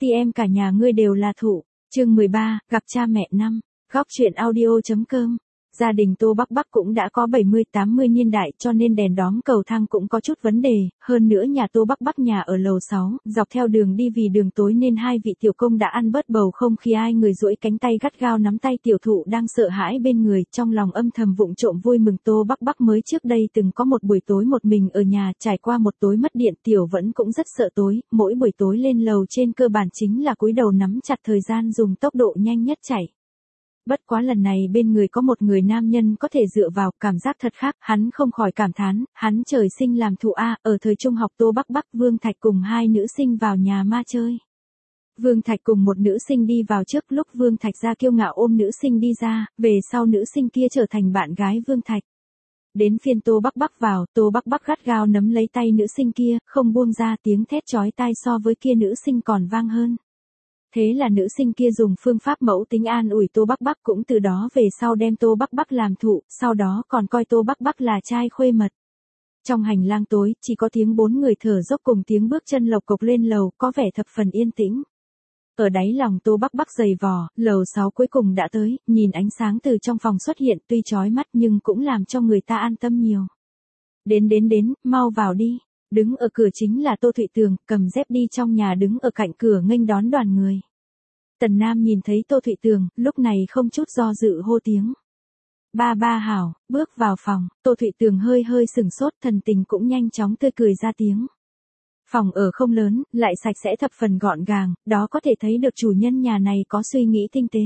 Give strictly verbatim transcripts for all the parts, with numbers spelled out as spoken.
ti em cả nhà ngươi đều là thụ. Chương mười ba, gặp cha mẹ năm. Góc truyện audio.com. Gia đình Tô Bắc Bắc cũng đã có bảy mươi tám mươi niên đại cho nên đèn đóm cầu thang cũng có chút vấn đề, hơn nữa nhà Tô Bắc Bắc nhà ở lầu sáu, dọc theo đường đi vì đường tối nên hai vị tiểu công đã ăn bớt bầu không khi ai người duỗi cánh tay gắt gao nắm tay tiểu thụ đang sợ hãi bên người, trong lòng âm thầm vụng trộm vui mừng. Tô Bắc Bắc mới trước đây từng có một buổi tối một mình ở nhà, trải qua một tối mất điện, tiểu vẫn cũng rất sợ tối, mỗi buổi tối lên lầu trên cơ bản chính là cúi đầu nắm chặt thời gian dùng tốc độ nhanh nhất chạy. Bất quá lần này bên người có một người nam nhân có thể dựa vào, cảm giác thật khác, hắn không khỏi cảm thán, hắn trời sinh làm thụ A. Ở thời trung học Tô Bắc Bắc, Vương Thạch cùng hai nữ sinh vào nhà ma chơi. Vương Thạch cùng một nữ sinh đi vào trước, lúc Vương Thạch ra kiêu ngạo ôm nữ sinh đi ra, về sau nữ sinh kia trở thành bạn gái Vương Thạch. Đến phiên Tô Bắc Bắc vào, Tô Bắc Bắc gắt gao nắm lấy tay nữ sinh kia, không buông ra, tiếng thét chói tai so với kia nữ sinh còn vang hơn. Thế là nữ sinh kia dùng phương pháp mẫu tính an ủi Tô Bắc Bắc, cũng từ đó về sau đem Tô Bắc Bắc làm thụ, sau đó còn coi Tô Bắc Bắc là trai khuê mật. Trong hành lang tối, chỉ có tiếng bốn người thở dốc cùng tiếng bước chân lộc cộc lên lầu, có vẻ thập phần yên tĩnh. Ở đáy lòng Tô Bắc Bắc dày vò, lầu sáu cuối cùng đã tới, nhìn ánh sáng từ trong phòng xuất hiện tuy chói mắt nhưng cũng làm cho người ta an tâm nhiều. Đến đến đến, mau vào đi. Đứng ở cửa chính là Tô Thụy Tường, cầm dép đi trong nhà đứng ở cạnh cửa nghênh đón đoàn người. Tần Nam nhìn thấy Tô Thụy Tường, lúc này không chút do dự hô tiếng. Ba ba hảo, bước vào phòng, Tô Thụy Tường hơi hơi sửng sốt, thần tình cũng nhanh chóng tươi cười ra tiếng. Phòng ở không lớn, lại sạch sẽ thập phần gọn gàng, đó có thể thấy được chủ nhân nhà này có suy nghĩ tinh tế.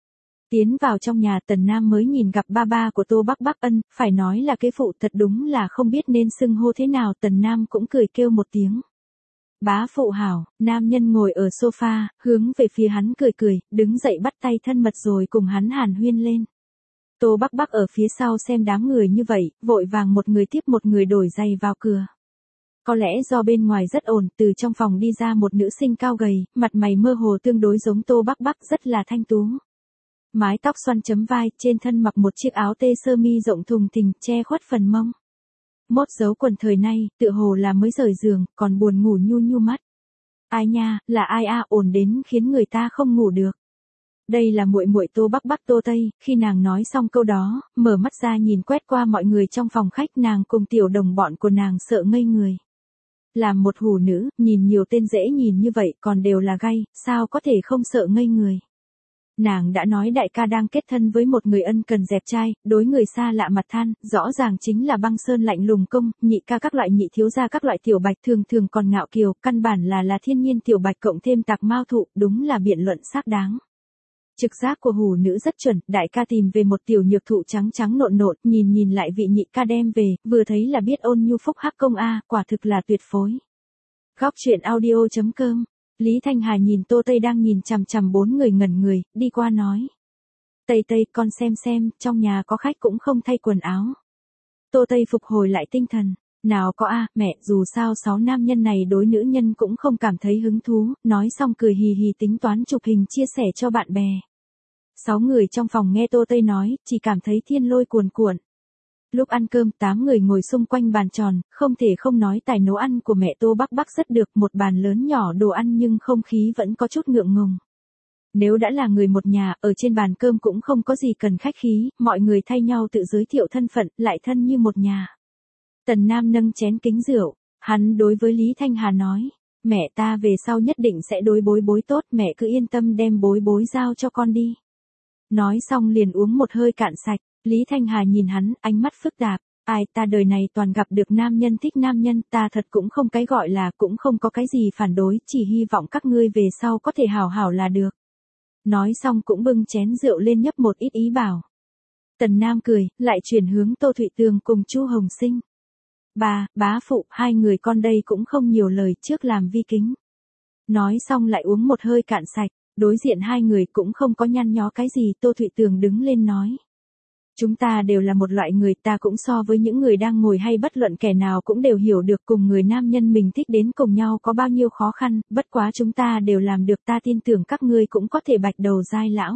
Tiến vào trong nhà, Tần Nam mới nhìn gặp ba ba của Tô Bắc Bắc, ân, phải nói là cái phụ thật đúng là không biết nên xưng hô thế nào. Tần Nam cũng cười kêu một tiếng. Bá phụ hảo. Nam nhân ngồi ở sofa, hướng về phía hắn cười cười, đứng dậy bắt tay thân mật rồi cùng hắn hàn huyên lên. Tô Bắc Bắc ở phía sau xem đám người như vậy, vội vàng một người tiếp một người đổi giày vào cửa. Có lẽ do bên ngoài rất ồn, từ trong phòng đi ra một nữ sinh cao gầy, mặt mày mơ hồ tương đối giống Tô Bắc Bắc, rất là thanh tú. Mái tóc xoăn chấm vai, trên thân mặc một chiếc áo tê sơ mi rộng thùng thình, che khuất phần mông. Mốt dấu quần thời nay, tựa hồ là mới rời giường, còn buồn ngủ nhu nhu mắt. Ai nha, là ai a, ồn đến khiến người ta không ngủ được. Đây là muội muội Tô Bắc Bắc Tô Tây. Khi nàng nói xong câu đó, mở mắt ra nhìn quét qua mọi người trong phòng khách, nàng cùng tiểu đồng bọn của nàng sợ ngây người. Làm một hủ nữ, nhìn nhiều tên dễ nhìn như vậy còn đều là gay, sao có thể không sợ ngây người. Nàng đã nói đại ca đang kết thân với một người ân cần dẹp trai, đối người xa lạ mặt than, rõ ràng chính là băng sơn lạnh lùng công, nhị ca các loại nhị thiếu gia các loại tiểu bạch thường thường còn ngạo kiều, căn bản là là thiên nhiên tiểu bạch cộng thêm tạc mao thụ, đúng là biện luận xác đáng. Trực giác của hủ nữ rất chuẩn, đại ca tìm về một tiểu nhược thụ trắng trắng nộn nộn, nhìn nhìn lại vị nhị ca đem về, vừa thấy là biết ôn nhu phúc hắc công a, quả thực là tuyệt phối. Góc truyện audio.com. Lý Thanh Hà nhìn Tô Tây đang nhìn chằm chằm bốn người ngẩn người, đi qua nói. Tây Tây, con xem xem, trong nhà có khách cũng không thay quần áo. Tô Tây phục hồi lại tinh thần. Nào có a, mẹ, dù sao sáu nam nhân này đối nữ nhân cũng không cảm thấy hứng thú, nói xong cười hì hì tính toán chụp hình chia sẻ cho bạn bè. Sáu người trong phòng nghe Tô Tây nói, chỉ cảm thấy thiên lôi cuồn cuộn. Lúc ăn cơm, tám người ngồi xung quanh bàn tròn, không thể không nói tài nấu ăn của mẹ Tô Bắc Bắc rất được, một bàn lớn nhỏ đồ ăn nhưng không khí vẫn có chút ngượng ngùng. Nếu đã là người một nhà, ở trên bàn cơm cũng không có gì cần khách khí, mọi người thay nhau tự giới thiệu thân phận, lại thân như một nhà. Tần Nam nâng chén kính rượu, hắn đối với Lý Thanh Hà nói, mẹ ta về sau nhất định sẽ đối bối bối tốt, mẹ cứ yên tâm đem bối bối giao cho con đi. Nói xong liền uống một hơi cạn sạch. Lý Thanh Hà nhìn hắn, ánh mắt phức tạp, ai, ta đời này toàn gặp được nam nhân thích nam nhân, ta thật cũng không cái gọi là, cũng không có cái gì phản đối, chỉ hy vọng các ngươi về sau có thể hảo hảo là được. Nói xong cũng bưng chén rượu lên nhấp một ít ý bảo. Tần Nam cười, lại chuyển hướng Tô Thụy Tường cùng Chu Hồng Sinh. Bà, bá phụ, hai người con đây cũng không nhiều lời, trước làm vi kính. Nói xong lại uống một hơi cạn sạch, đối diện hai người cũng không có nhăn nhó cái gì, Tô Thụy Tường đứng lên nói. Chúng ta đều là một loại người, ta cũng so với những người đang ngồi hay bất luận kẻ nào cũng đều hiểu được cùng người nam nhân mình thích đến cùng nhau có bao nhiêu khó khăn, bất quá chúng ta đều làm được, ta tin tưởng các ngươi cũng có thể bạch đầu dai lão.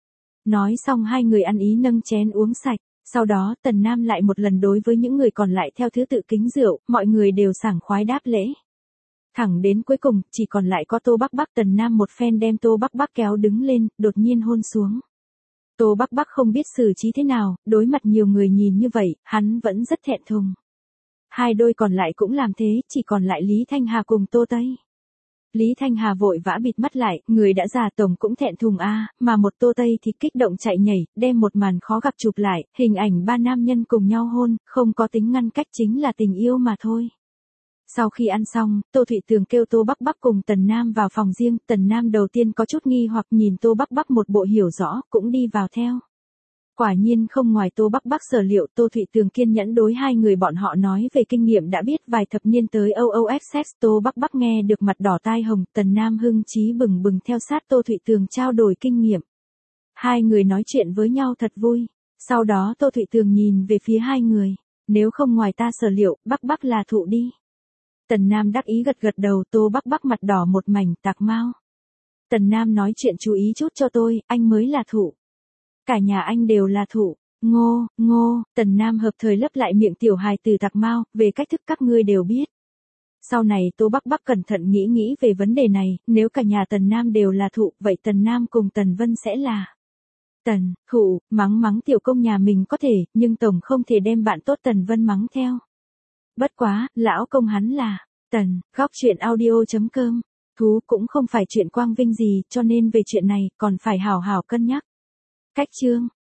Nói xong hai người ăn ý nâng chén uống sạch, sau đó Tần Nam lại một lần đối với những người còn lại theo thứ tự kính rượu, mọi người đều sảng khoái đáp lễ. Thẳng đến cuối cùng, chỉ còn lại có Tô Bắc Bắc. Tần Nam một phen đem Tô Bắc Bắc kéo đứng lên, đột nhiên hôn xuống. Tô Bắc Bắc không biết xử trí thế nào, đối mặt nhiều người nhìn như vậy, hắn vẫn rất thẹn thùng. Hai đôi còn lại cũng làm thế, chỉ còn lại Lý Thanh Hà cùng Tô Tây. Lý Thanh Hà vội vã bịt mắt lại, người đã già tổng cũng thẹn thùng a, mà một Tô Tây thì kích động chạy nhảy, đem một màn khó gặp chụp lại, hình ảnh ba nam nhân cùng nhau hôn, không có tính ngăn cách chính là tình yêu mà thôi. Sau khi ăn xong, Tô Thụy Tường kêu Tô Bắc Bắc cùng Tần Nam vào phòng riêng, Tần Nam đầu tiên có chút nghi hoặc nhìn Tô Bắc Bắc một bộ hiểu rõ, cũng đi vào theo. Quả nhiên không ngoài Tô Bắc Bắc sở liệu, Tô Thụy Tường kiên nhẫn đối hai người bọn họ nói về kinh nghiệm đã biết vài thập niên tới o o ép sex. Tô Bắc Bắc nghe được mặt đỏ tai hồng, Tần Nam hưng chí bừng bừng theo sát Tô Thụy Tường trao đổi kinh nghiệm. Hai người nói chuyện với nhau thật vui. Sau đó Tô Thụy Tường nhìn về phía hai người, nếu không ngoài ta sở liệu, Bắc Bắc là thụ đi. Tần Nam đắc ý gật gật đầu. Tô Bắc Bắc mặt đỏ một mảnh, tạc mau. Tần Nam nói chuyện chú ý chút cho tôi, anh mới là thụ. Cả nhà anh đều là thụ. Ngô, ngô, Tần Nam hợp thời lấp lại miệng tiểu hài từ tạc mau, về cách thức các ngươi đều biết. Sau này Tô Bắc Bắc cẩn thận nghĩ nghĩ về vấn đề này, nếu cả nhà Tần Nam đều là thụ, vậy Tần Nam cùng Tần Vân sẽ là Tần, thụ, mắng mắng tiểu công nhà mình có thể, nhưng tổng không thể đem bạn tốt Tần Vân mắng theo. Bất quá, lão công hắn là Tần. Góc truyện audio chấm com. Thú cũng không phải chuyện quang vinh gì, cho nên về chuyện này, còn phải hảo hảo cân nhắc. Cách chương